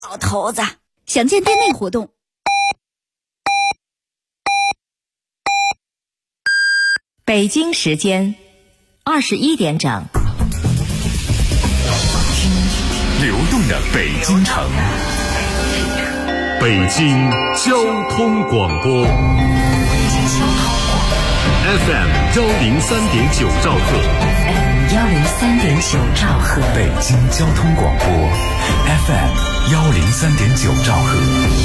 老头子，想见店内活动。 北京时间21点整。 流动的北京城，北京交通广播 FM 103.9兆赫 103.9兆赫， 北京交通广播 FM 103.9兆赫。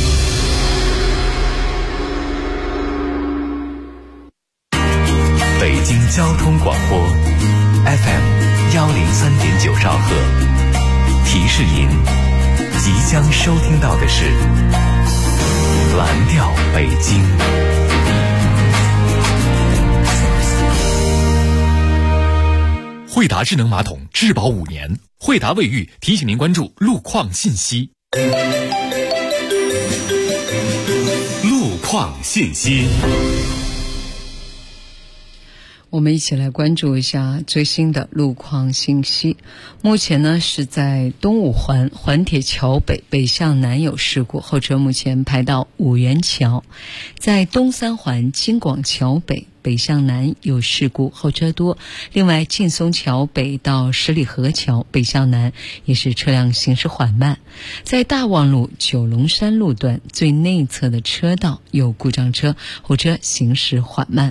北京交通广播 FM 103.9兆赫，提示您即将收听到的是蓝调北京。惠达智能马桶质保5年，惠达卫浴提醒您关注路况信息。路况信息， 我们一起来关注一下最新的路况信息。目前呢是在东五环环铁桥北北向南有事故，后车目前排到五元桥。在东三环京广桥北北向南有事故，后车多。另外劲松桥北到十里河桥北向南也是车辆行驶缓慢。在大望路九龙山路段最内侧的车道有故障车，后车行驶缓慢。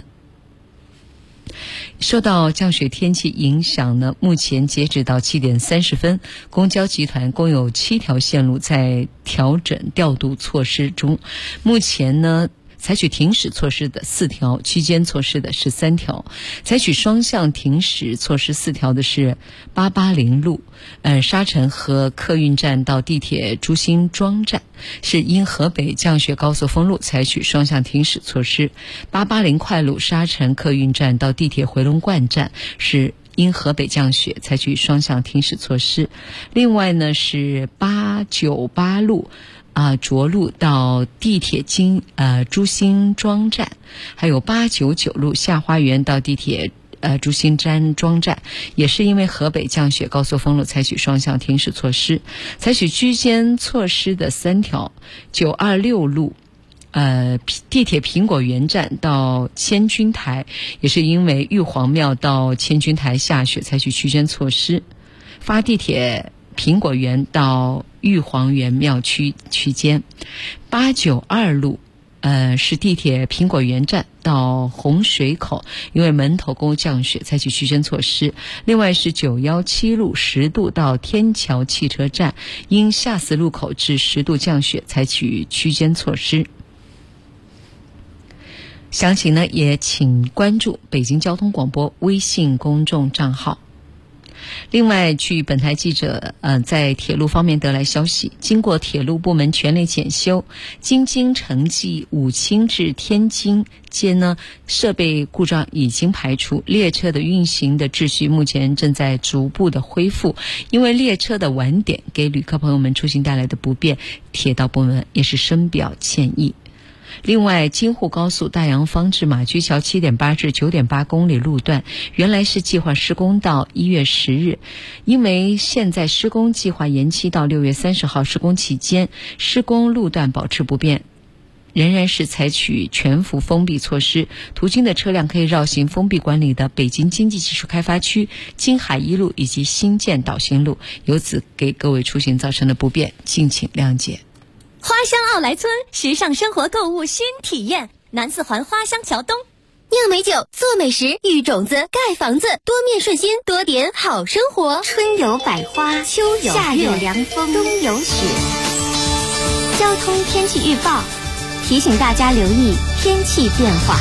受到降雪天气影响呢，目前截止到7点30分，公交集团共有7条线路在调整调度措施中。目前呢采取停驶措施的4条，区间措施的13条。采取双向停驶措施4条的是880路，沙城和客运站到地铁朱辛庄站，是因河北降雪高速封路采取双向停驶措施。880快路沙城客运站到地铁回龙观站是因河北降雪采取双向停驶措施。另外呢是898路涿路到地铁朱辛庄站，还有899路下花园到地铁朱辛庄站，也是因为河北降雪高速封路采取双向停驶措施。采取区间措施的3条，926路地铁苹果园站到千军台，也是因为玉皇庙到千军台下雪采取区间措施。发地铁苹果园到玉皇园庙区间。892路是地铁苹果园站到洪水口，因为门头沟降雪采取区间措施。另外是917路10度到天桥汽车站，因下四路口至10度降雪采取区间措施。详情呢也请关注北京交通广播微信公众账号。另外，据本台记者在铁路方面得来消息，经过铁路部门全力检修，京津城际武清至天津间呢设备故障已经排除，列车的运行的秩序目前正在逐步的恢复。因为列车的晚点给旅客朋友们出行带来的不便，铁道部门也是深表歉意。另外，京沪高速大洋坊至马驹桥 7.8 至 9.8 公里路段原来是计划施工到1月10日，因为现在施工计划延期到6月30号，施工期间施工路段保持不变，仍然是采取全幅封闭措施，途经的车辆可以绕行封闭管理的北京经济技术开发区、京海一路以及新建导行路，由此给各位出行造成的不便，敬请谅解。 花乡奥莱村，时尚生活购物新体验，南四环花乡桥东。 酿美酒，做美食，育种子，盖房子，多面顺心，多点好生活。春有百花，秋有夏有凉风，冬有雪。交通天气预报提醒大家留意天气变化。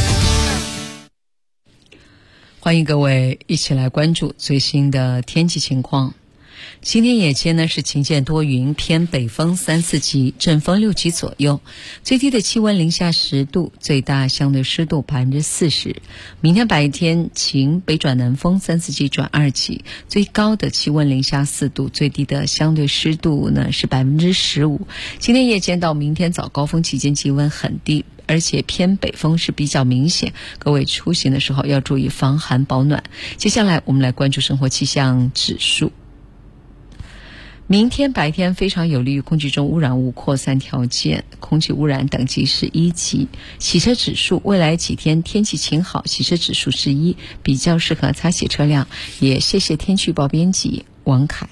欢迎各位一起来关注最新的天气情况。今天夜间呢是晴间多云，偏北风3、4级，阵风6级左右，最低的气温零下10度，最大相对湿度40%。明天白天晴，北转南风3、4级转2级，最高的气温零下4度，最低的相对湿度呢是15%。今天夜间到明天早高峰期间气温很低，而且偏北风是比较明显，各位出行的时候要注意防寒保暖。接下来我们来关注生活气象指数。 明天白天非常有利于空气中污染物扩散条件，空气污染等级是1级。洗车指数，未来几天天气晴好，洗车指数是1，比较适合擦洗车辆。也谢谢天气预报编辑王凯。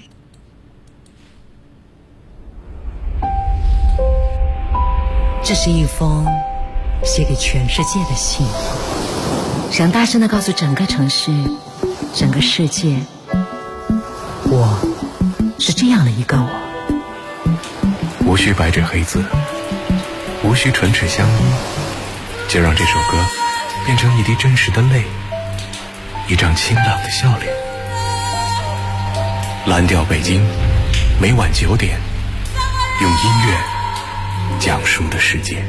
这是一封写给全世界的信，想大声地告诉整个城市、整个世界，我是这样的一个我。 无需白纸黑字，无需唇齿相依，就让这首歌变成一滴真实的泪，一张清朗的笑脸。蓝调北京，每晚9点，用音乐讲述的世界。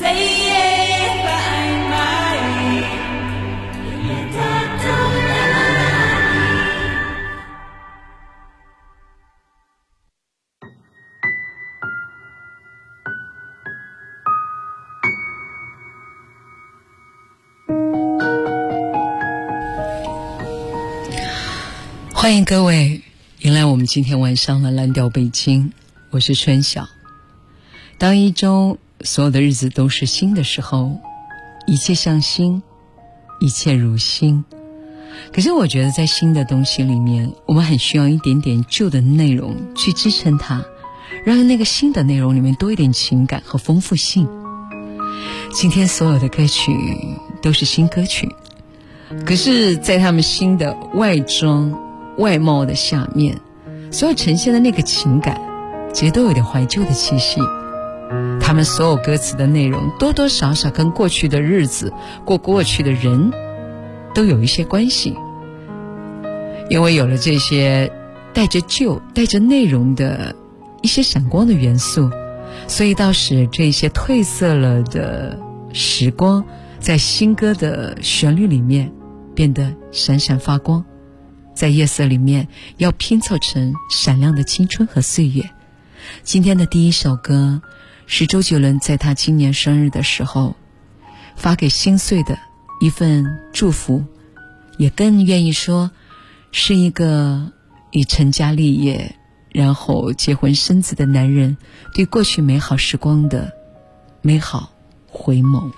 欢迎各位迎来我们今天晚上的蓝调北京，我是春晓。当一周所有的日子都是新的时候，一切像新，一切如新。可是我觉得在新的东西里面，我们很需要一点点旧的内容去支撑它，让那个新的内容里面多一点情感和丰富性。今天所有的歌曲都是新歌曲，可是在他们新的外装外貌的下面，所有呈现的那个情感其实都有点怀旧的气息。他们所有歌词的内容多多少少跟过去的日子过去的人都有一些关系。因为有了这些带着旧带着内容的一些闪光的元素，所以倒使这些褪色了的时光在新歌的旋律里面变得闪闪发光，在夜色里面要拼凑成闪亮的青春和岁月。今天的第一首歌是周杰伦在他今年生日的时候发给心碎的一份祝福，也更愿意说是一个已成家立业然后结婚生子的男人对过去美好时光的美好回眸。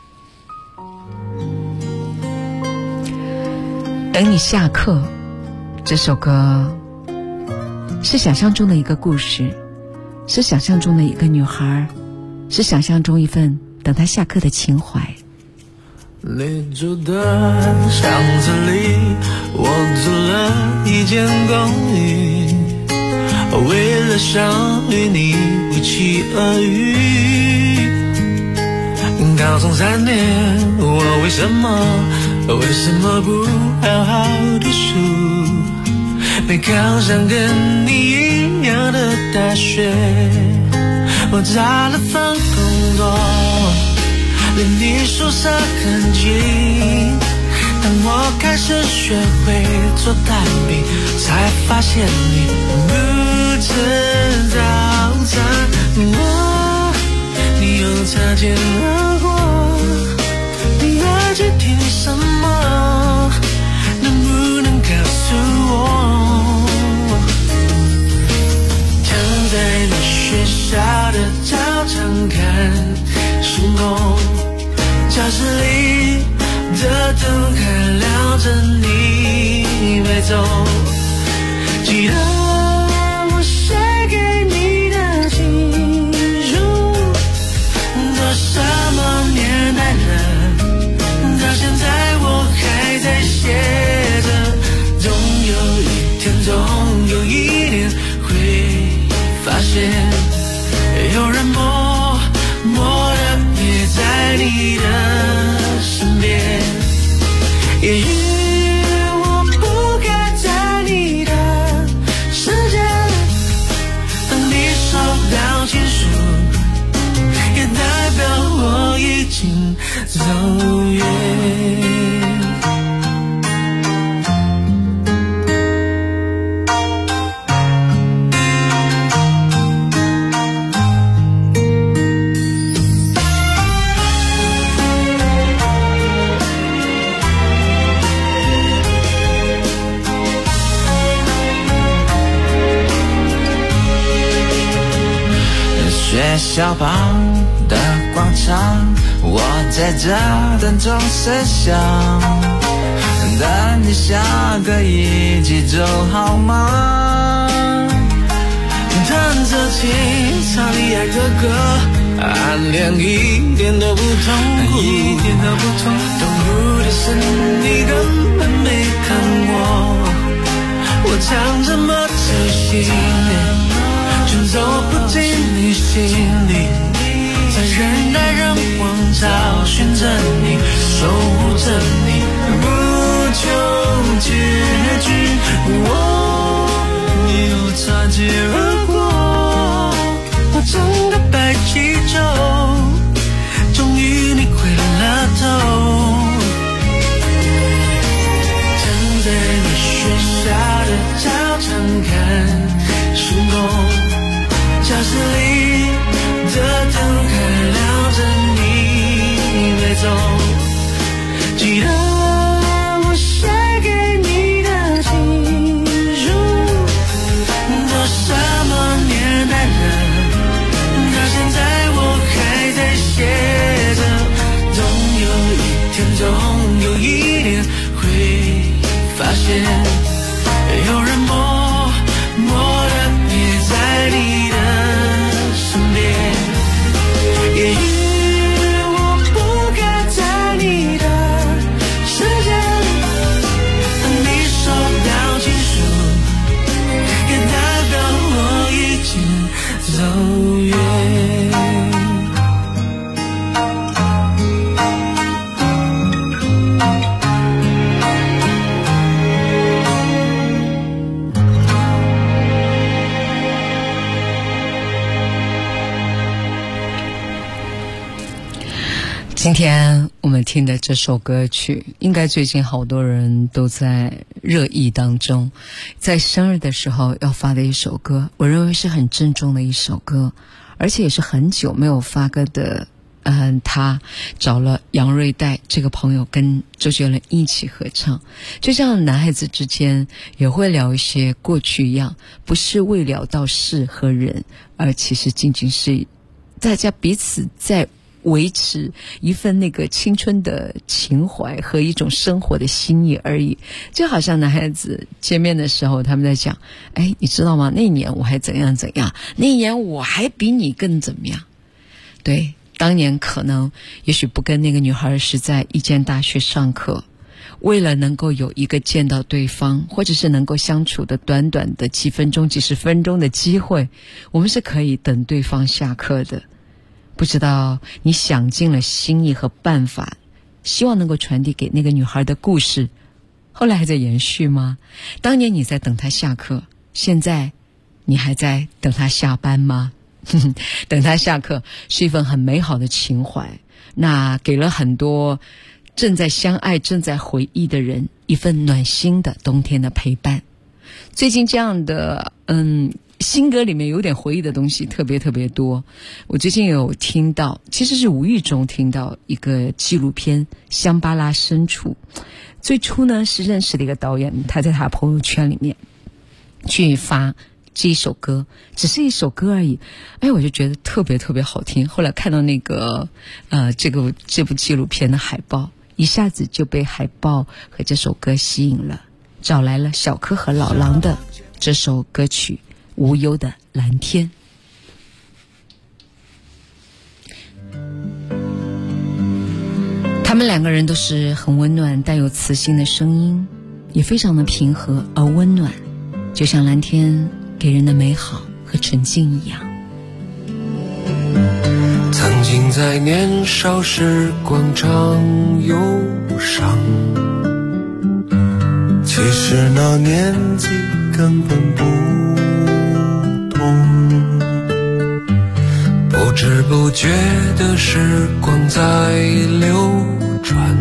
等你下课这首歌是想象中的一个故事，是想象中的一个女孩，是想象中一份等她下课的情怀。 你住的巷子里，我租了一间公寓，为了想与你不期而遇。高中3年，我为什么不好好读书，没考上跟你一样的大学。我找了份工作，离你宿舍很近。当我开始学会做蛋饼，才发现你不吃早餐。你又擦肩而过，你爱去听什么？能不能告诉我？躺在你学校的操场看星空，教室里的灯还亮着，你没走。记得我写给你的情书，都什么年代了，到现在我还在写着。总有一天，总有一年会发现，有人默的陪在你的身边。也许我不该在你的世界，当你收到情书，也代表我已经走远。 学校旁的广场，我在这等钟声响，等你下课一起走好吗？弹着琴唱你爱的歌，暗恋一点都不痛苦，一点都不痛苦。痛苦的是你根本没看我唱这么仔细，却走不进你心里，在人来人往找寻着你，守护着你，不求结局。你又擦肩而过，我整个白气球，终于你回了头。站在你学校的操场看星空，教室里的灯还亮着你没走，记得我写给你的情书，都什么年代了，到现在我还在写着，总有一天总有一年会发现有人默的陪在你的身边，也许我不该在你的世界，你收到情书也代表我已经走远。 今天我们听的这首歌曲，应该最近好多人都在热议当中。在生日的时候要发的一首歌，我认为是很郑重的一首歌，而且也是很久没有发歌的。他找了杨瑞代这个朋友跟周杰伦一起合唱，就像男孩子之间也会聊一些过去一样，不是为了到事和人，而其实仅仅是大家彼此在维持一份那个青春的情怀和一种生活的心意而已。就好像男孩子见面的时候，他们在讲，哎，你知道吗？那一年我还怎样怎样，那一年我还比你更怎么样。对，当年可能也许不跟那个女孩是在一间大学上课，为了能够有一个见到对方或者是能够相处的短短的几分钟几十分钟的机会，我们是可以等对方下课的。不知道你想尽了心意和办法，希望能够传递给那个女孩的故事，后来还在延续吗？当年你在等她下课，现在你还在等她下班吗？等她下课是一份很美好的情怀，那给了很多正在相爱正在回忆的人一份暖心的冬天的陪伴。最近这样的新歌里面有点回忆的东西特别特别多。我最近有听到，其实是无意中听到一个纪录片《香巴拉深处》。最初呢是认识的一个导演，他在他朋友圈里面去发这一首歌，只是一首歌而已，哎，我就觉得特别特别好听。后来看到那个这部纪录片的海报，一下子就被海报和这首歌吸引了，找来了小柯和老狼的这首歌曲《无忧的蓝天》。他们两个人都是很温暖带有磁性的声音，也非常的平和而温暖，就像蓝天给人的美好和纯净一样。 曾经在年少时广场忧伤，其实那年纪根本不懂，不知不觉的时光在流转，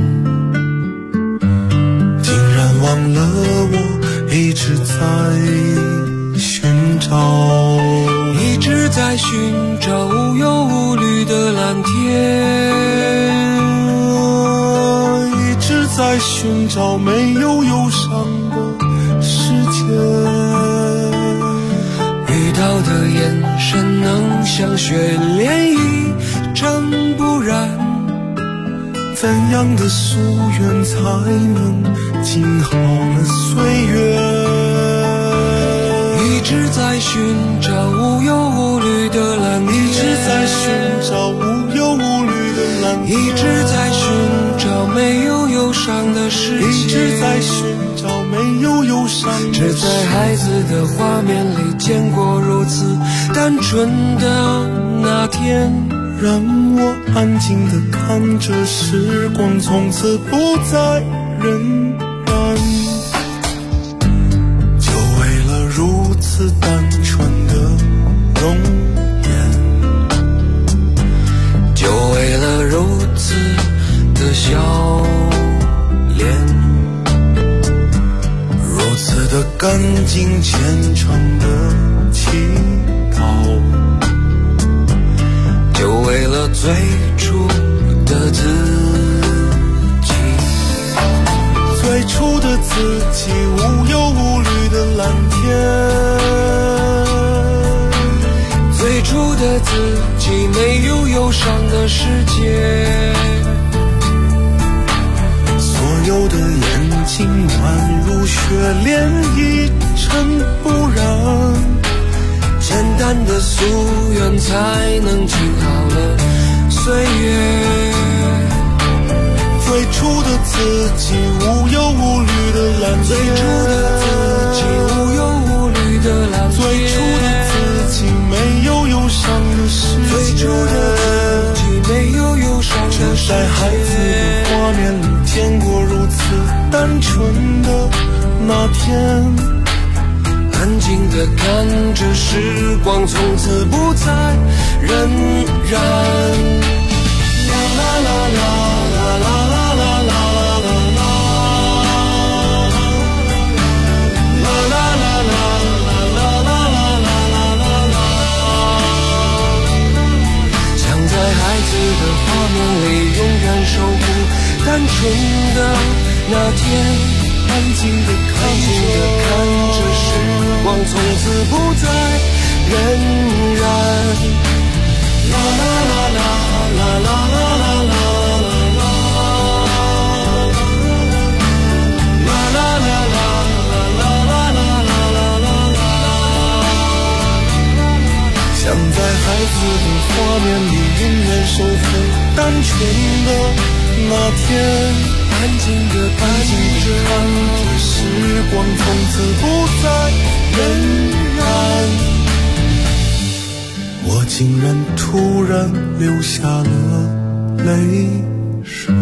竟然忘了我一直在寻找，一直在寻找无忧无虑的蓝天，一直在寻找没有忧伤的世界，遇到的眼神能像雪涟漪，真不然， 怎样的夙愿才能静好了岁月？ 一直在寻找无忧无虑的蓝天， 一直在寻找无忧无虑的蓝天， 一直在寻找没有忧伤的世界， 一直在寻找没有忧伤的世界。 只在孩子的画面里见过如此单纯的那天， 让我安静地看着时光从此不再荏苒，就为了如此单纯的容颜， 就为了如此的笑脸， 如此的干净虔诚的祈祷， 就为了最初的自己， 最初的自己，无忧无虑的蓝天， 最初的自己，没有忧伤的世界。 所有的眼睛宛如雪涟漪，尘不染， 简单的夙愿才能静好了岁月。 最初的自己，无忧无虑的蓝天， 最初的自己，无忧无虑的蓝天， 最初的自己，没有忧伤的世界， 最初的自己，没有忧伤的世界。 在孩子的画面里见过如此单纯的那天， 安静地看着时光从此不再荏苒。啦啦啦啦啦啦啦啦啦啦啦，啦啦啦啦啦啦啦啦啦啦。想在孩子的画面里永远守护单纯的那天。 安静地看着时光从此不再荏苒。啦啦啦啦啦啦啦啦啦啦，啦啦啦啦啦啦啦啦啦。 想在孩子的画面里永远守护单纯的那天， 安静地看着时光从此不再荏苒，我竟然突然流下了泪水。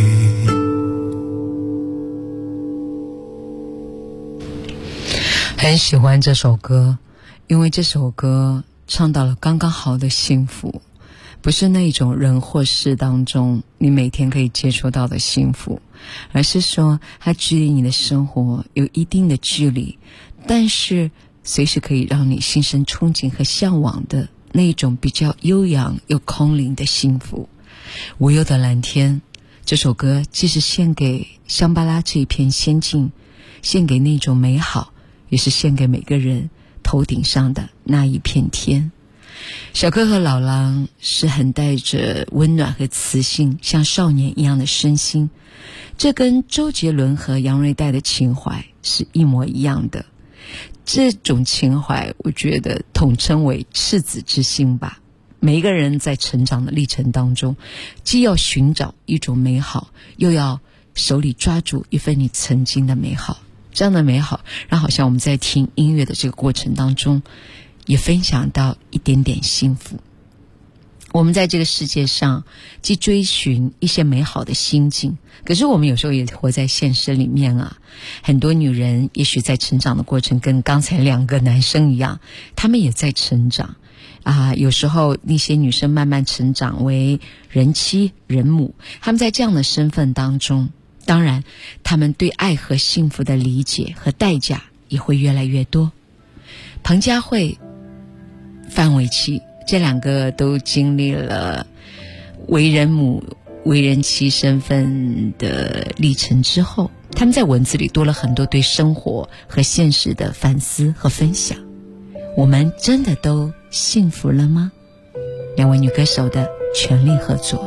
很喜欢这首歌，因为这首歌唱到了刚刚好的幸福，不是那种人或事当中你每天可以接触到的幸福，而是说它距离你的生活有一定的距离，但是随时可以让你心生憧憬和向往的那一种比较悠扬又空灵的幸福。无忧的蓝天这首歌既是献给香巴拉这一片仙境，献给那种美好，也是献给每个人头顶上的那一片天。小柯和老狼是很带着温暖和磁性，像少年一样的身心，这跟周杰伦和杨瑞代的情怀是一模一样的。这种情怀我觉得统称为赤子之心吧。每一个人在成长的历程当中，既要寻找一种美好，又要手里抓住一份你曾经的美好。这样的美好让好像我们在听音乐的这个过程当中也分享到一点点幸福。我们在这个世界上既追寻一些美好的心境，可是我们有时候也活在现实里面啊。很多女人也许在成长的过程跟刚才两个男生一样，他们也在成长啊。有时候那些女生慢慢成长为人妻人母，他们在这样的身份当中，当然他们对爱和幸福的理解和代价也会越来越多。彭佳慧、范玮琪这两个都经历了为人母为人妻身份的历程之后，他们在文字里多了很多对生活和现实的反思和分享。我们真的都幸福了吗？ 两位女歌手的全力合作。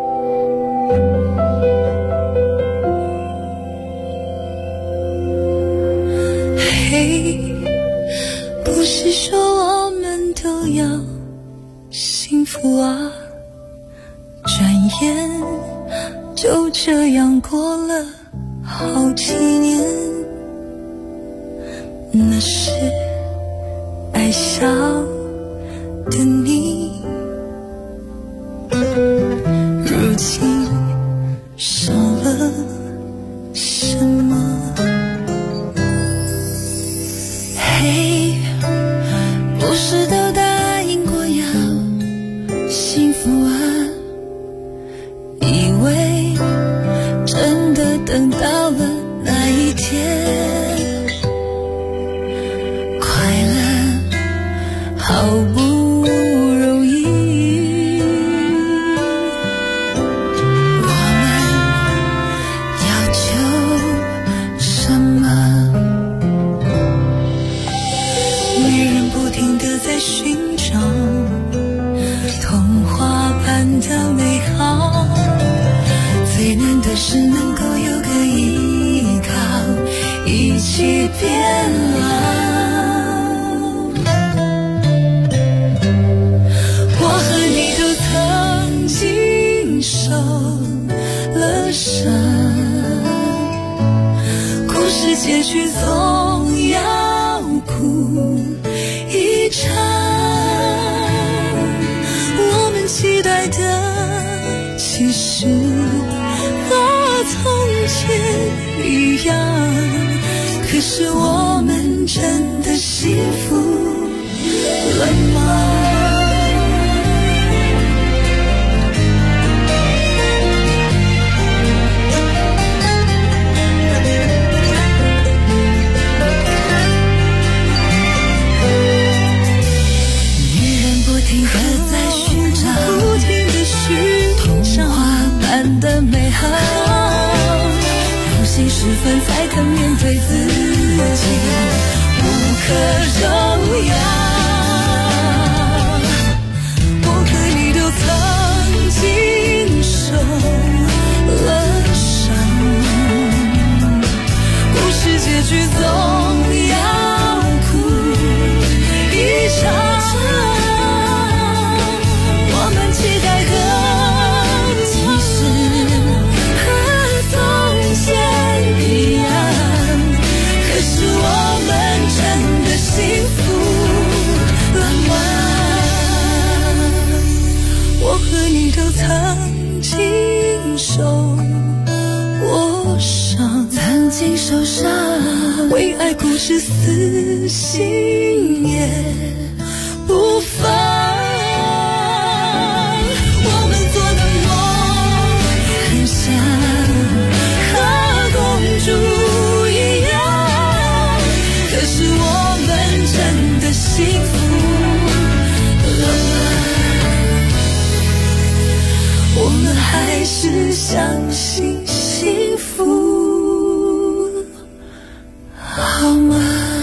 嘿，不是说我们都要幸福啊，转眼就这样过了好几年，那时爱笑的你，如今少了什么？嘿，不是都答应过要幸福啊，以为真的等到了那一天，快乐好不容易，我们要求什么？女人不停地在寻找童话般的美好，最难的是能够有个依靠，一起变老。我和你都曾经受了伤，故事结局总要哭一场，我们期待的其实和从前一样，可是我们真的幸福了吗？的美好，有心时分才肯面对自己，无可救药。我和你都曾经受了伤，故事结局总要哭一场，我们期待的一样，可是我们真的幸福了吗？我和你都曾经受过伤，曾经受伤，为爱故事死心也不放。我们做的梦很像公主一样，可是我们真的幸福了吗？我们还是相信幸福好吗？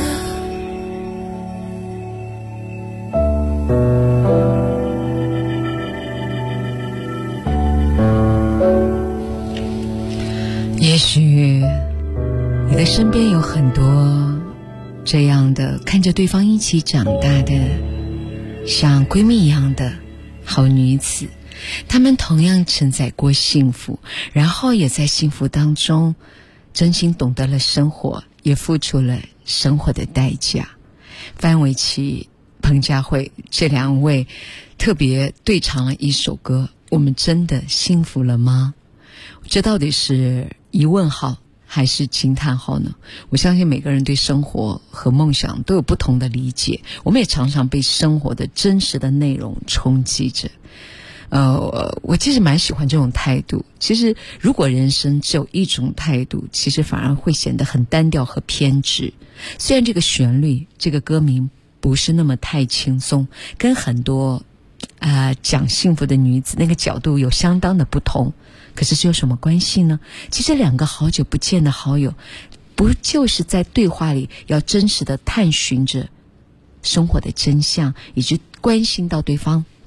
也许你的身边有很多这样的看着对方一起长大的像闺蜜一样的好女子，她们同样承载过幸福，然后也在幸福当中真心懂得了生活，也付出了生活的代价。范玮琪、彭佳慧这两位特别对唱了一首歌，我们真的幸福了吗？这到底是疑问号还是惊叹号呢？我相信每个人对生活和梦想都有不同的理解，我们也常常被生活的真实的内容冲击着。我其实蛮喜欢这种态度。其实如果人生只有一种态度，其实反而会显得很单调和偏执。虽然这个旋律这个歌名不是那么太轻松，跟很多讲幸福的女子那个角度有相当的不同，可是这有什么关系呢？其实两个好久不见的好友，不就是在对话里要真实的探寻着生活的真相，以及关心到对方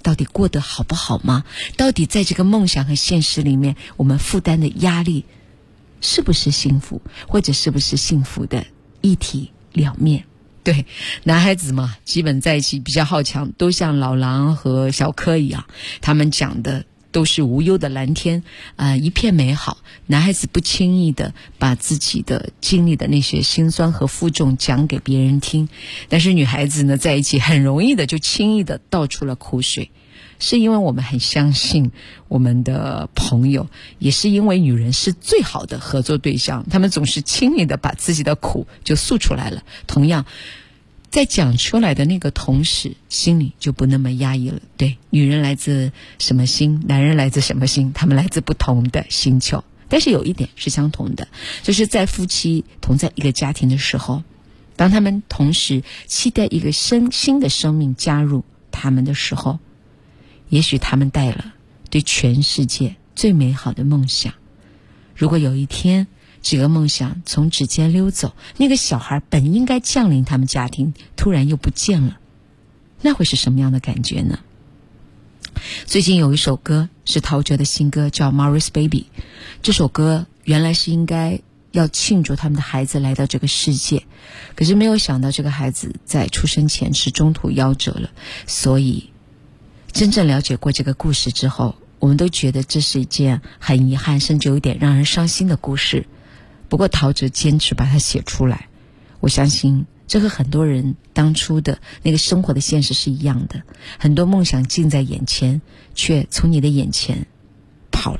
到底过得好不好吗？到底在这个梦想和现实里面，我们负担的压力是不是幸福，或者是不是幸福的一体两面？对，男孩子嘛，基本在一起比较好强，都像老狼和小柯一样，他们讲的都是无忧的蓝天，一片美好。男孩子不轻易的把自己的经历的那些辛酸和负重讲给别人听，但是女孩子呢，在一起很容易的就轻易的倒出了苦水。是因为我们很相信我们的朋友，也是因为女人是最好的合作对象，她们总是轻易的把自己的苦就诉出来了。同样，在讲出来的那个同时，心里就不那么压抑了。对，女人来自什么星，男人来自什么星，他们来自不同的星球，但是有一点是相同的，就是在夫妻同在一个家庭的时候，当他们同时期待一个新的生命加入他们的时候，也许他们带了对全世界最美好的梦想。如果有一天这个梦想从指尖溜走，那个小孩本应该降临他们家庭，突然又不见了，那会是什么样的感觉呢？最近有一首歌是陶喆的新歌，叫 Morris Baby。 这首歌原来是应该要庆祝他们的孩子来到这个世界，可是没有想到这个孩子在出生前是中途夭折了。所以真正了解过这个故事之后，我们都觉得这是一件很遗憾，甚至有一点让人伤心的故事。不过陶喆坚持把它写出来，我相信这和很多人当初的那个生活的现实是一样的，很多梦想近在眼前，却从你的眼前跑了。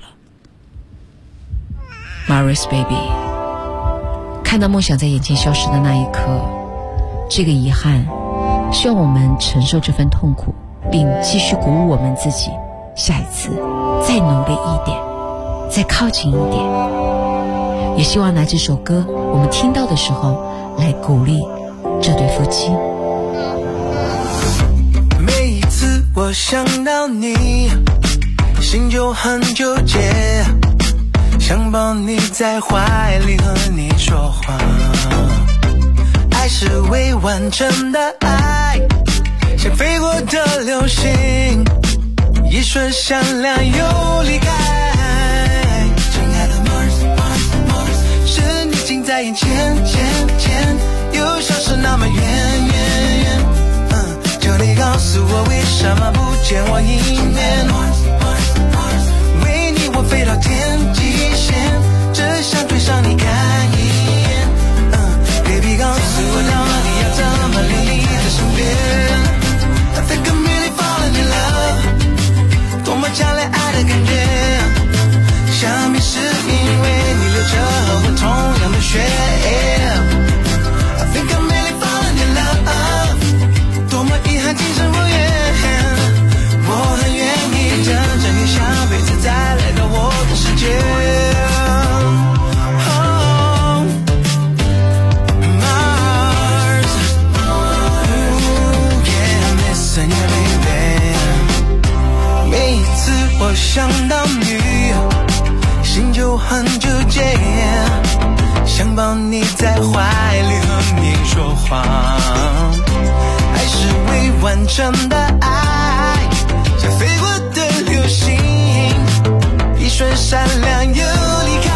Morris Baby， 看到梦想在眼前消失的那一刻，这个遗憾需要我们承受这份痛苦，并继续鼓舞我们自己，下一次再努力一点，再靠近一点。也希望拿这首歌我们听到的时候来鼓励这对夫妻。 每一次我想到你，心就很纠结，想抱你在怀里和你说话。爱是未完成的爱，像飞过的流星，一瞬闪亮又离开。亲爱的 Mars， 是你近在眼前，又消失那么远。求你告诉我为什么不见我一面。为你我飞到天际线，只想追上你看一眼。Baby 告诉我到底要怎么留你在身边。I think I'm really falling in love， 多么强烈爱的感觉，想必是因为你流着和我同样的血。I think I'm really falling in love， 多么遗憾今生无缘，我很愿意等着你下辈子再来到我的世界。我想到你，心就很纠结，想抱你在怀里和你说话。爱是未完成的爱，像飞过的流星，一瞬闪亮又离开。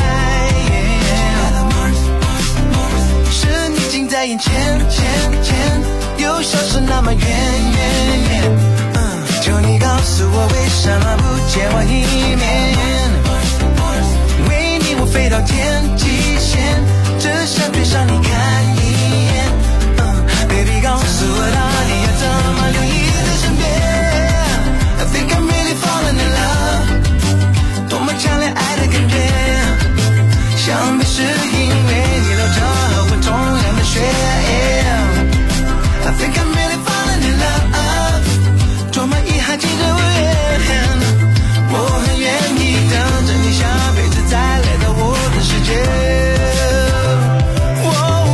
是你近在眼前，又消失那么远。求你告诉我为什么不见我一面。为你我飞到天际线，只想追上你看一眼。Baby 告诉我到底要怎么留你在身边。I think I'm really falling in love， 多么强烈爱的感觉，想必是因为你流着和我同样的血。I think I'm really falling in love， 多么遗憾今生无缘，我很愿意等着你下辈子再来到我的世界。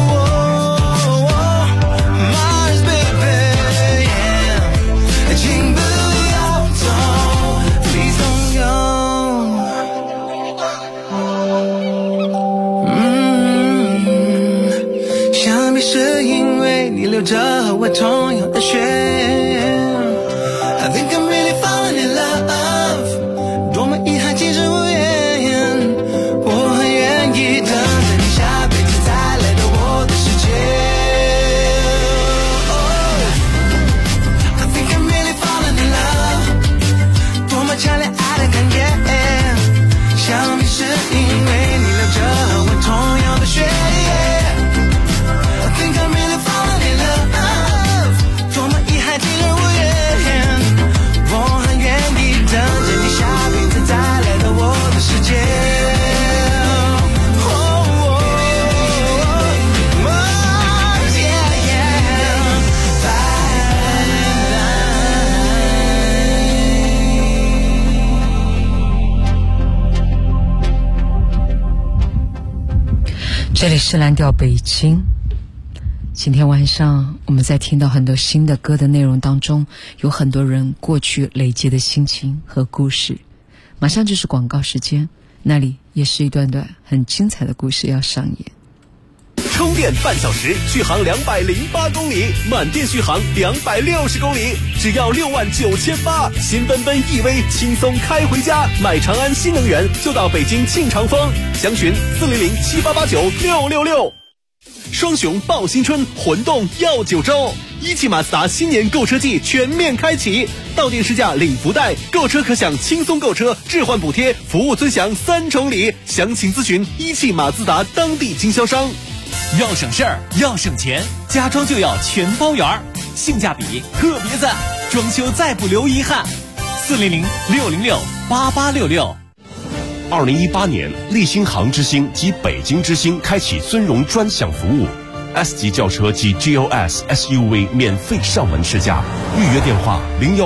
这里是蓝调北京。今天晚上我们在听到很多新的歌的内容当中，有很多人过去累积的心情和故事。马上就是广告时间，那里也是一段段很精彩的故事要上演。 充电半小时，续航208公里，满电续航260公里，只要69800，新奔奔 EV 轻松开回家。买长安新能源就到北京庆长丰，详询40078896666。双雄报新春，魂动耀9州。一汽马自达新年购车季全面开启，到店试驾领福袋，购车可享轻松购车、置换补贴、服务尊享3重礼。详情咨询一汽马自达当地经销商。要省事儿，要省钱，家装就要全包圆，性价比特别赞，装修再不留遗憾。400-606-8866。 2018年，立新航之星及北京之星开启尊荣专享服务。S 级轿车及 GLS SUV 免费上门试驾，预约电话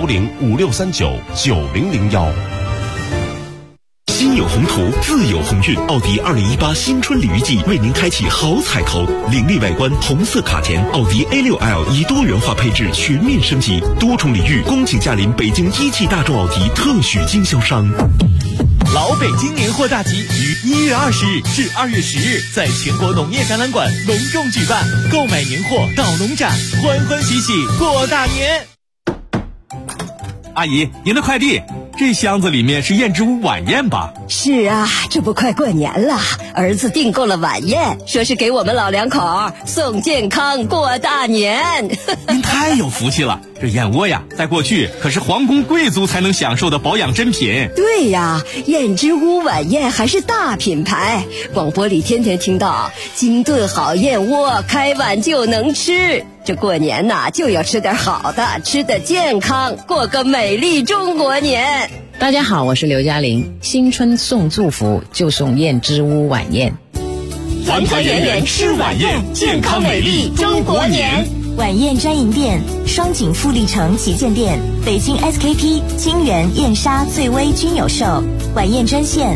01056399001。 心有宏图，自有鸿运。奥迪2018新春鲤鱼季为您开启好彩头，凌厉外观，红色卡钿，奥迪 A6L 以多元化配置全面升级，多重礼遇，恭请驾临北京一汽大众奥迪特许经销商。 老北京年货大集于1月20日至2月10日在全国农业展览馆隆重举办，购买年货到农展，欢欢喜喜过大年。阿姨，您的快递，这箱子里面是燕之屋晚宴吧？ 是啊，这不快过年了，儿子订购了晚宴，说是给我们老两口送健康过大年。 您太有福气了，这燕窝呀，在过去可是皇宫贵族才能享受的保养珍品。 对呀，燕之屋晚宴还是大品牌，广播里天天听到精炖好燕窝，开碗就能吃。这过年呐，就要吃点好的，吃得健康，过个美丽中国年。 大家好，我是刘嘉玲。新春送祝福就送燕之屋晚宴， 团团圆圆吃晚宴，健康美丽中国年。 晚宴专营店：双井富力城旗舰店、北京 SKP、金源、燕莎、醉威均有售。晚宴专线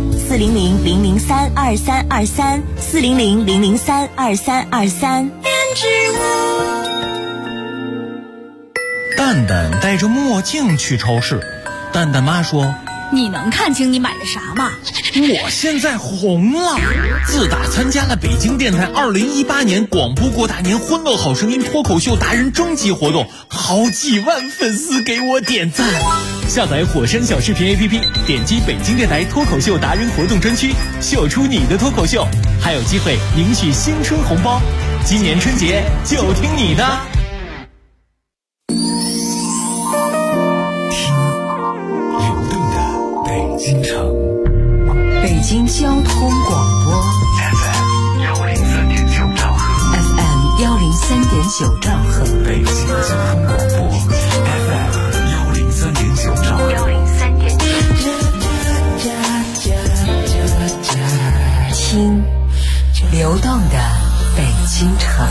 400-003-2323，400-003-2323。 蛋蛋戴着墨镜去超市，蛋蛋妈说：“ 你能看清你买的啥吗？” 我现在红了，自打参加了北京电台2018年广播过大年欢乐好声音脱口秀达人征集活动，好几万粉丝给我点赞。 下载火山小视频 APP， 点击北京电台脱口秀达人活动专区，秀出你的脱口秀，还有机会赢取新春红包。今年春节就听你的。 京城， 北京交通广播 FM 103.9兆赫 ，FM 103.9兆赫， 北京交通广播 FM 103.9兆赫，103.9。 听流动的北京城。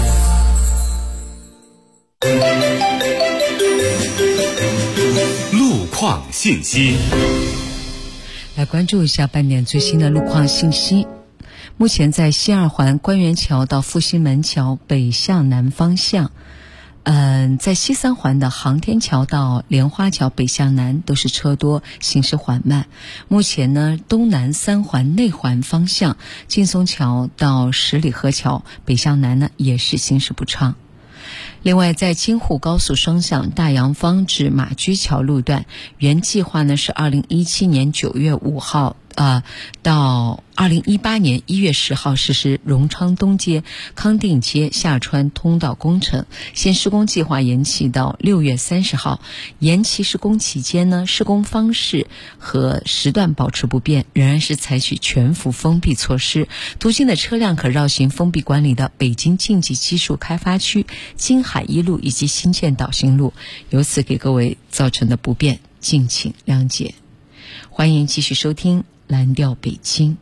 路况信息。 来关注一下半点最新的路况信息。目前在西二环官园桥到复兴门桥北向南方向，在西三环的航天桥到莲花桥北向南都是车多，行驶缓慢。目前呢，东南三环内环方向劲松桥到十里河桥北向南呢也是行驶不畅。另外，在京沪高速双向大洋坊至马驹桥路段，原计划呢是2017年9月5号到2018年1月10号实施荣昌东街、康定街下穿通道工程，现施工计划延期到6月30号。延期施工期间呢，施工方式和时段保持不变，仍然是采取全幅封闭措施。途经的车辆可绕行封闭管理的北京经济技术开发区、京海一路以及新建导行路，由此给各位造成的不便，敬请谅解。欢迎继续收听蓝调北京。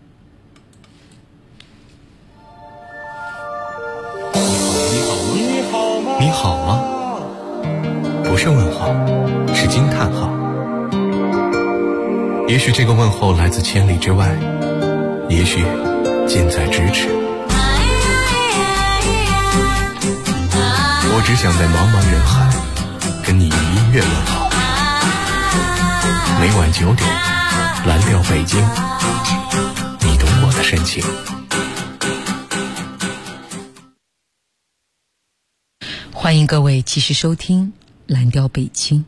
你好吗？不是问号，是惊叹号。也许这个问候来自千里之外，也许近在咫尺。 只想在茫茫人海跟你以音乐问好。每晚9点，蓝调北京，你懂我的深情。 欢迎各位继续收听蓝调北京。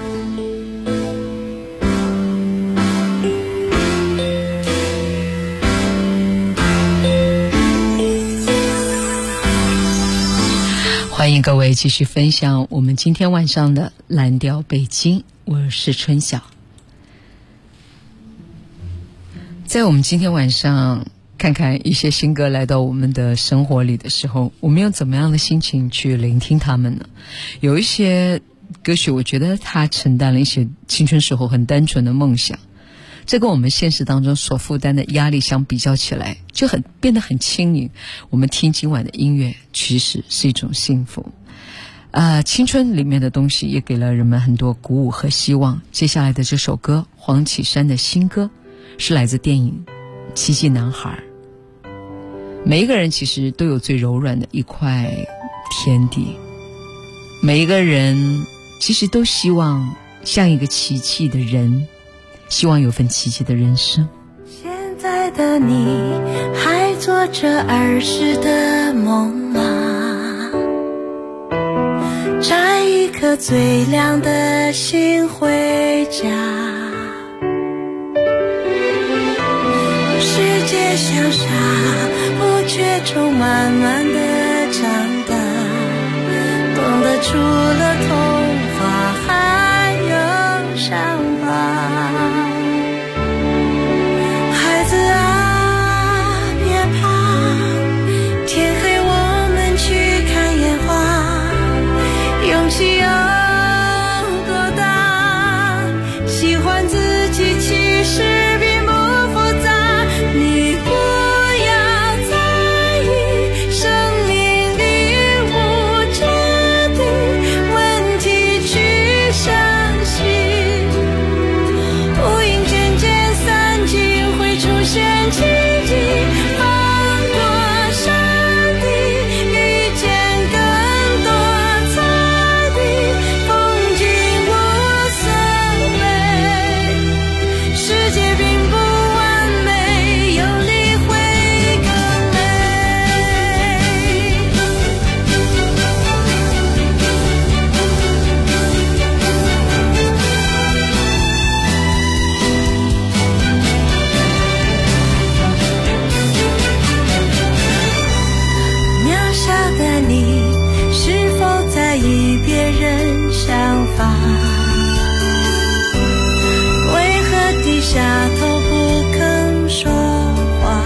欢迎各位继续分享我们今天晚上的蓝调北京，我是春晓。在我们今天晚上看看一些新歌来到我们的生活里的时候，我们用怎么样的心情去聆听他们呢？有一些歌曲我觉得它承担了一些青春时候很单纯的梦想，这跟我们现实当中所负担的压力相比较起来就变得很轻盈。我们听今晚的音乐其实是一种幸福。青春里面的东西也给了人们很多鼓舞和希望。接下来的这首歌，黄绮珊的新歌，是来自电影《奇迹男孩》。每一个人其实都有最柔软的一块天地，每一个人其实都希望像一个奇迹的人，希望有份奇迹的人生。 现在的你还做着儿时的梦吗？摘一颗最亮的星回家，世界像沙，不觉中慢慢的长大，懂得除了童话还有伤疤。孩子啊，别怕，天黑我们去看烟花，勇气有多大，喜欢自己其实并不复杂，你不要在意生命里无决定问题，去相信乌云渐渐散尽会出现奇迹，翻过山地遇见更多彩地，风景无色美，世界并不完美，有你会更美。渺小的你是否在意别人想法？为何低下头不肯说话？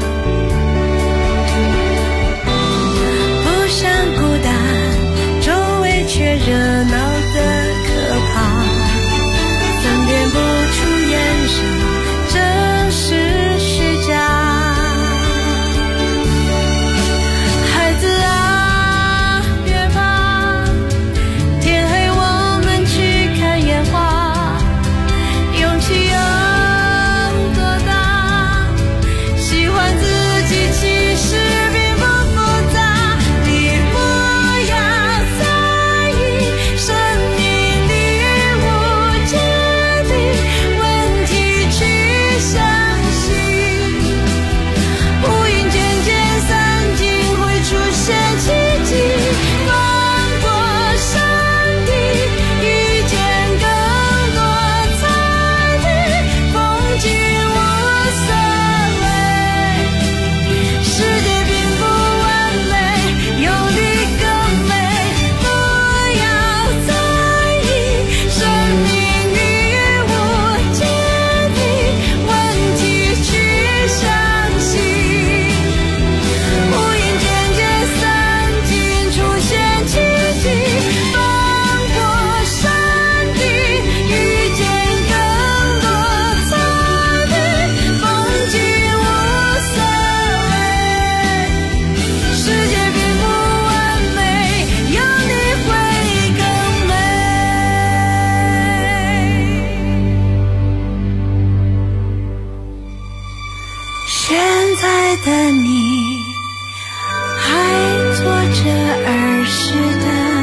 不想孤单，周围却热闹的可怕，分辨不出眼神真实虚假。孩子啊，别怕，天黑我们去看烟花，勇气有多大，喜欢自己其实并不复杂，你不要在意生命里无决定问题，去相信乌云渐渐散尽会出现奇迹，翻过山地遇见更多彩地，风景无所谓，世界并不完美，有你更美，不要在意生命里无决定问题，去相信乌云渐渐散尽出现奇迹，翻过山地遇见更多彩地，风景无所谓，世界并不完美，有你会更美。现在的你还做着儿时的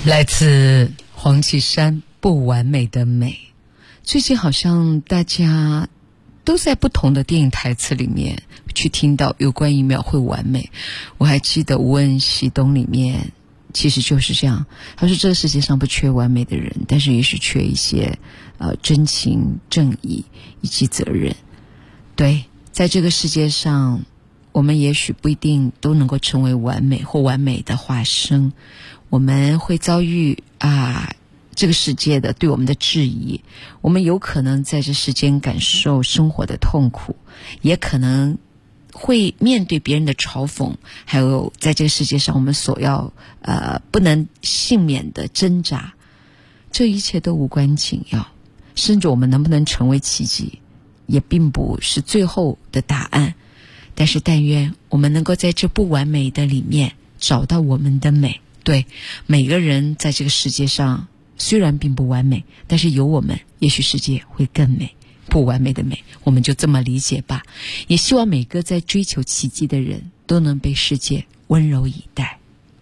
来自黄绮珊，不完美的美。最近好像大家都在不同的电影台词里面去听到有关于描绘完美。我还记得《无问西东》里面其实就是这样，他说这个世界上不缺完美的人，但是也许缺一些真情正义以及责任。对，在这个世界上我们也许不一定都能够成为完美或完美的化身，我们会遭遇这个世界的对我们的质疑，我们有可能在这世间感受生活的痛苦，也可能会面对别人的嘲讽，还有在这个世界上我们所要不能幸免的挣扎。这一切都无关紧要，甚至我们能不能成为奇迹也并不是最后的答案。但是但愿我们能够在这不完美的里面找到我们的美。对，每个人在这个世界上虽然并不完美，但是有我们也许世界会更美。不完美的美，我们就这么理解吧。也希望每个在追求奇迹的人都能被世界温柔以待。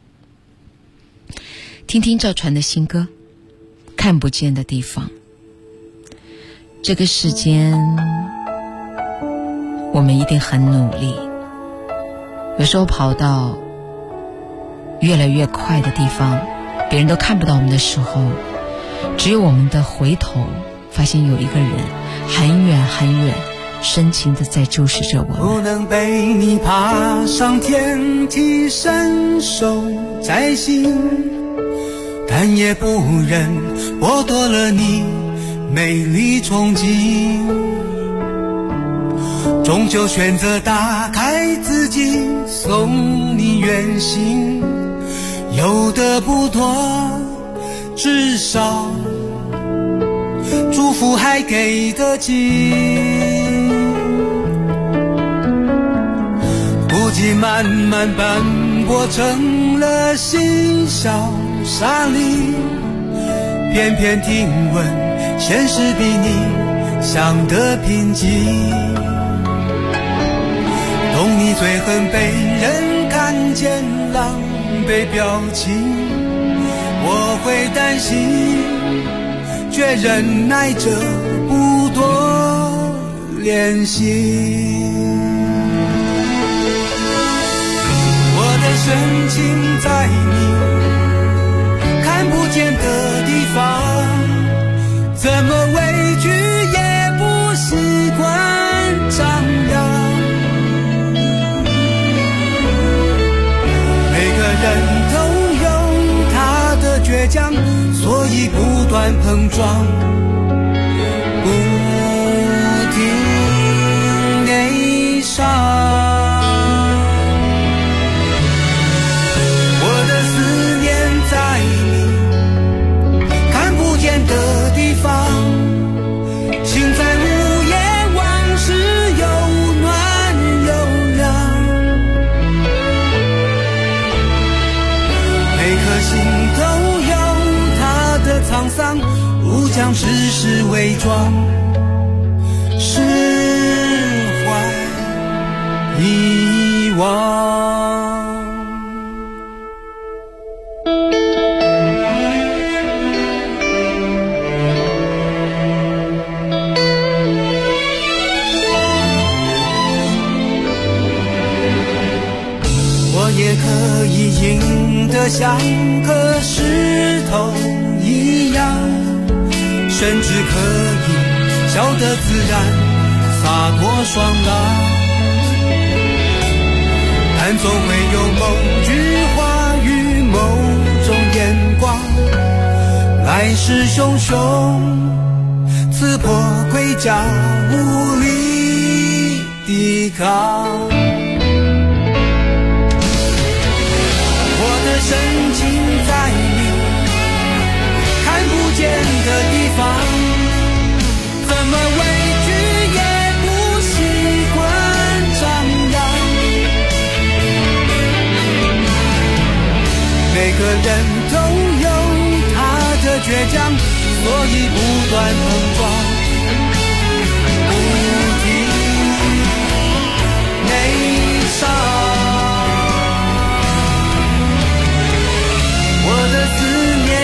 听听赵传的新歌《看不见的地方》。这个世间我们一定很努力，有时候跑到越来越快的地方，别人都看不到我们的时候，只有我们的回头发现有一个人很远很远深情地在注视着我们。 不能被你爬上天梯伸手摘星，但也不忍剥夺了你美丽憧憬，终究选择打开自己送你远行，有的不多，至少祝福还给得起。不及慢慢斑驳成了嬉笑沙砾，偏偏听闻现实比你想得贫瘠。懂你最恨被人看见狼狈表情，我会担心，却忍耐着不多联系。我的深情在你看不见的地方，怎么委屈也不习惯张扬。每个人都有他的倔强，所以不断碰撞，不停内伤。我的思念在你看不见的地方，请在午夜往事有暖有凉。每颗心都有它的沧桑，不将世事伪装，释怀遗忘。我也可以硬得像颗石头一样，甚至可以笑得自然洒脱爽朗，但总会有某句话与某种眼光，来势汹汹刺破盔甲，无力抵抗。我的深情在你看不见的地方，怎么委屈也不习惯张扬。每个人都有他的倔强，所以不断碰撞，不停内伤。我的思念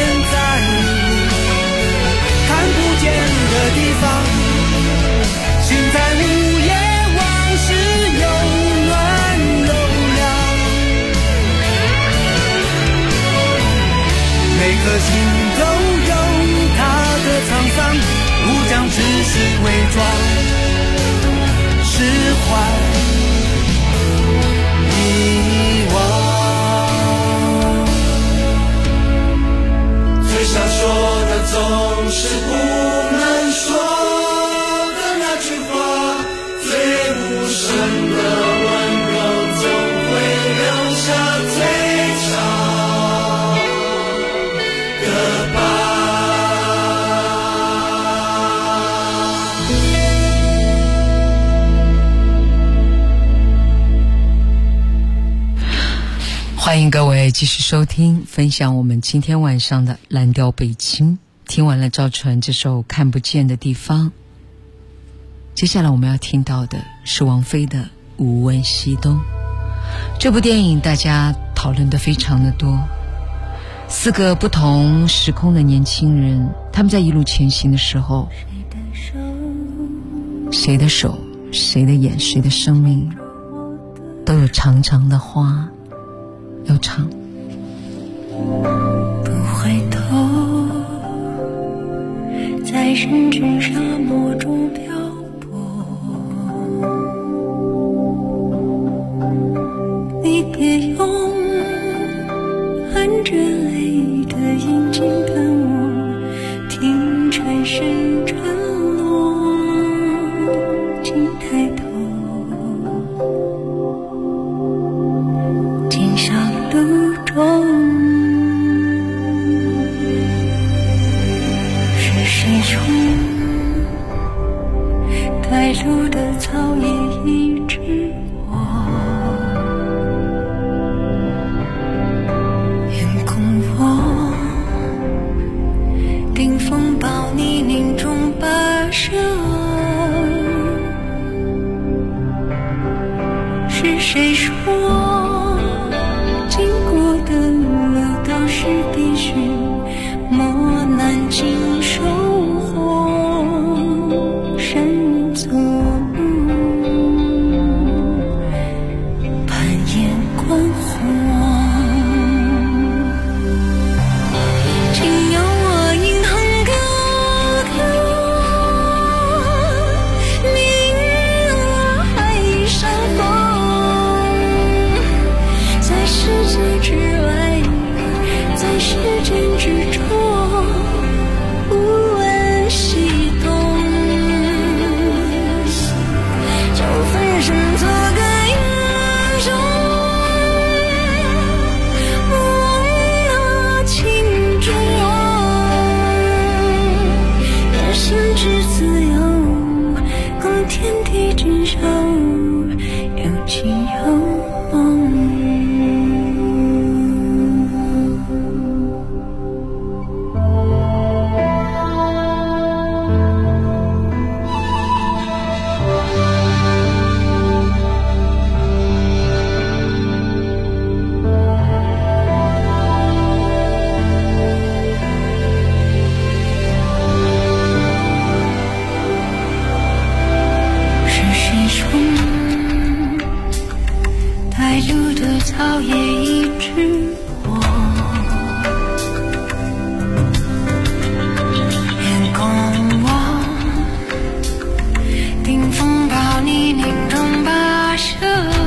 欢迎各位继续收听分享我们今天晚上的蓝调北京。听完了赵传这首看不见的地方，接下来我们要听到的是王菲的无问西东。这部电影大家讨论的非常的多，4个不同时空的年轻人，他们在一路前行的时候，谁的手，谁的眼，谁的生命，都有长长的花要唱。 不回头，在深沉沙漠中漂泊，你别用含着泪的眼睛看我，听蝉声沉落，请抬头，今宵路中是谁冲带路的草叶一直风暴泥泞中跋涉，是谁说经过的路都是必须磨难经收获，深走攀岩观火。草叶一直活，眼光我顶风暴泥泞中跋涉，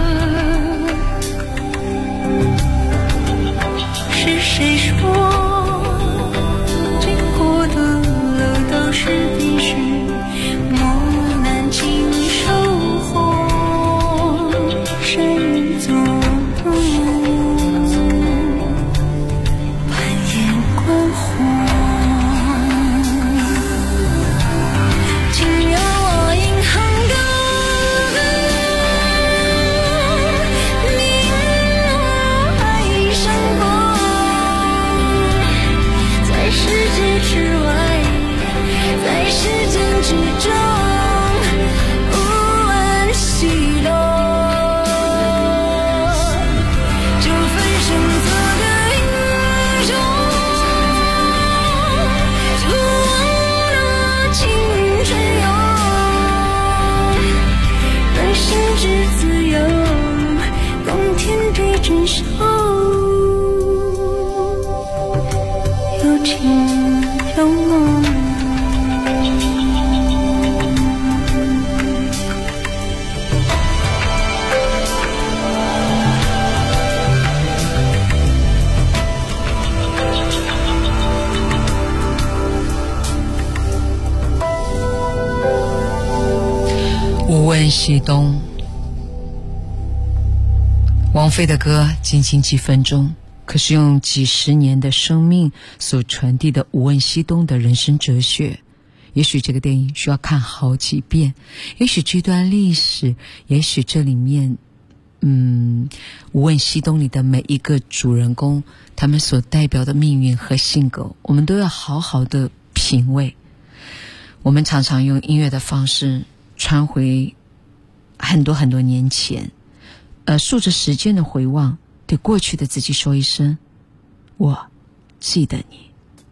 是谁说经过的路都是必须磨难经收获，谁走无问西东。王菲的歌仅仅几分钟，可是用几十年的生命所传递的无问西东的人生哲学。也许这个电影需要看好几遍，也许这段历史，也许这里面无问西东里的每一个主人公，他们所代表的命运和性格，我们都要好好的品味。我们常常用音乐的方式穿回很多很多年前，顺着时间的回望，对过去的自己说一声，我记得你。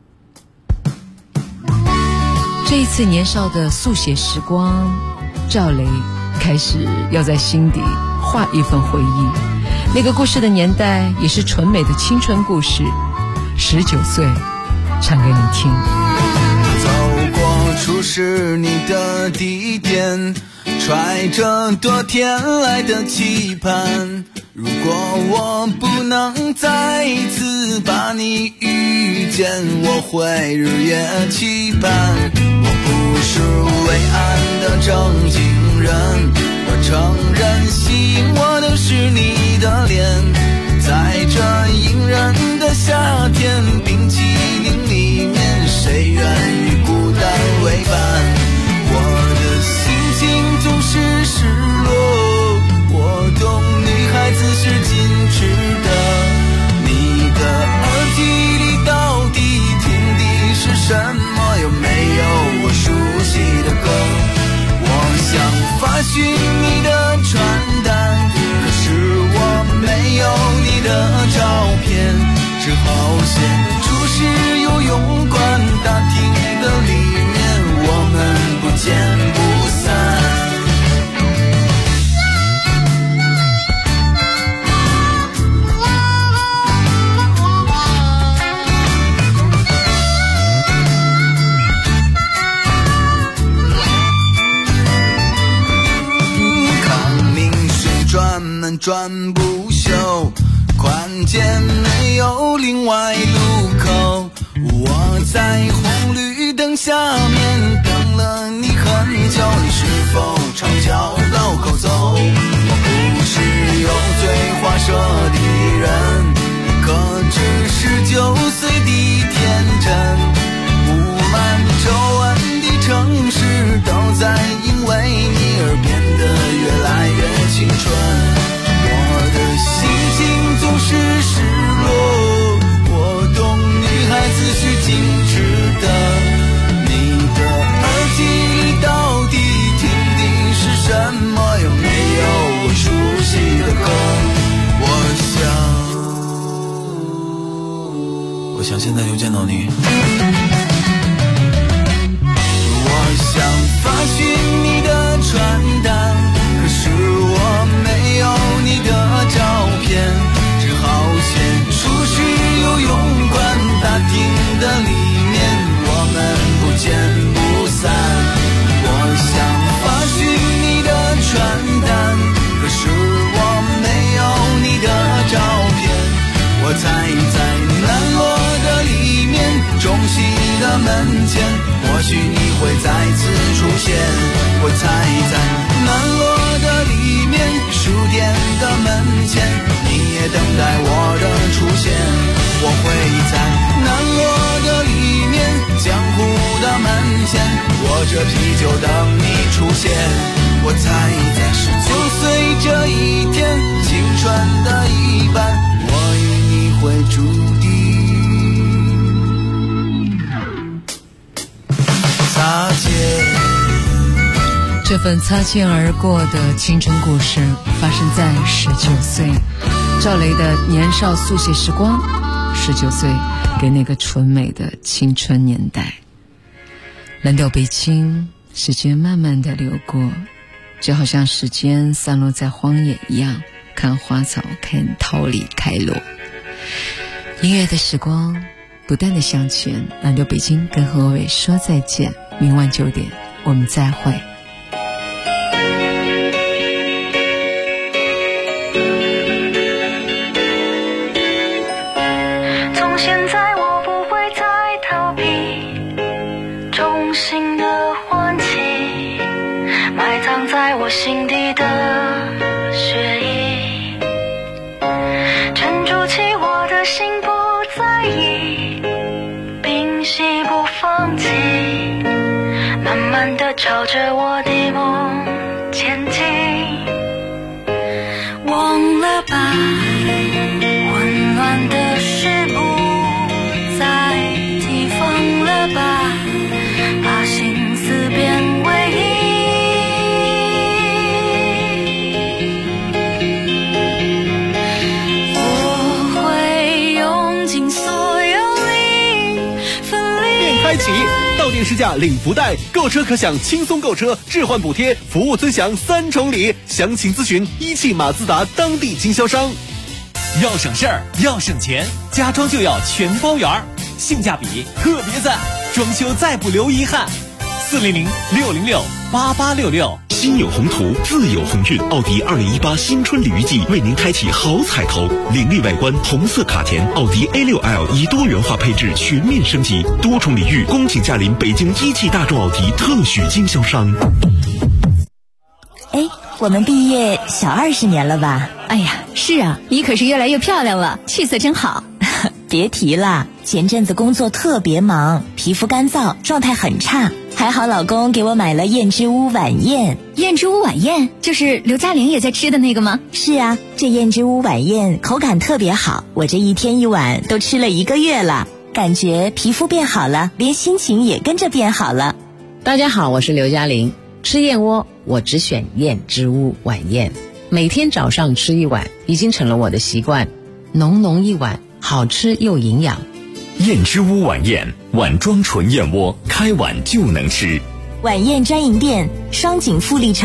这一次年少的速写时光，赵雷开始要在心底画一份回忆。那个故事的年代也是纯美的青春故事，19岁唱给你听。 走过初识你的地点，揣着多天来的期盼，如果我不能再一次把你遇见，我会日夜期盼。我不是伟岸的正经人，我承认吸引我的是你的脸，在这隐忍的夏天，冰淇淋里面谁愿与孤单为伴？我的心情总是失落，我懂女孩子是矜持的，你的耳机里到底听的是什么？有没有我熟悉的歌？我想发寻你的传单，可是我没有你的照片，只好写出示游泳馆大厅的里面，我们不见不散。转不休，宽街没有另外路口，我在红绿灯下面等了你很久，你是否朝交道口走？我不是油嘴滑舌的人，可只19岁的天真，布满皱纹的城市都在因为你而变得越来越青春。心情总是失落，我懂女孩子是矜持的，你的耳机里到底听的是什么？有没有我熟悉的歌？我想现在就见到你，我想发寻你的传单，可是我没有你的照片，只好写出是游泳馆大厅的里面，我们不见不散。我想发寻你的传单，可是我没有你的照片，我猜在南锣的里面，中西的门前，或许你会再次出现。我猜在南锣的里面，书店的门前，你也等待我的出现。我会在南锣的里面，江湖的门前，握着啤酒等你出现。我猜在19岁这一天，青春的一半，我与你会注定擦肩。 这份擦肩而过的青春故事发生在19岁，赵雷的年少速写时光，19岁给那个纯美的青春年代。蓝调北京，时间慢慢的流过，就好像时间散落在荒野一样，看花草，看桃李开落。音乐的时光不断的向前，蓝调北京跟何伟说再见，明晚9点我们再会。 心底的血液，沉住气，我的心不在意，屏息不放弃，慢慢地朝着我的梦前进。忘混乱的事不再提防了吧，把心思变为一。我会用尽所有力，奋力开启到店试驾领福袋，购车可享轻松购车、置换补贴、服务尊享3重礼。详情咨询一汽马自达当地经销商。 要省事儿，要省钱，家装就要全包圆儿，性价比特别赞，装修再不留遗憾。400-606-8866。 心有宏图，自有鸿运。奥迪2018新春鲤鱼季为您开启好彩头，凌厉外观，红色卡钿，奥迪 A6L 以多元化配置全面升级，多重礼遇，恭请驾临北京一汽大众奥迪特许经销商。 哎，我们毕业小20年了吧？ 哎呀，是啊，你可是越来越漂亮了，气色真好。 别提了，前阵子工作特别忙，皮肤干燥，状态很差。还好老公给我买了燕之屋晚宴。 燕之屋晚宴就是刘嘉玲也在吃的那个吗？ 是啊，这燕之屋晚宴口感特别好，我这一天一碗都吃了1个月了，感觉皮肤变好了，连心情也跟着变好了。 大家好，我是刘嘉玲。吃燕窝我只选燕之屋晚宴，每天早上吃1碗已经成了我的习惯，浓浓一碗，好吃又营养。 燕之屋晚宴，碗装纯燕窝，开碗就能吃。 晚宴专营店，双井富力城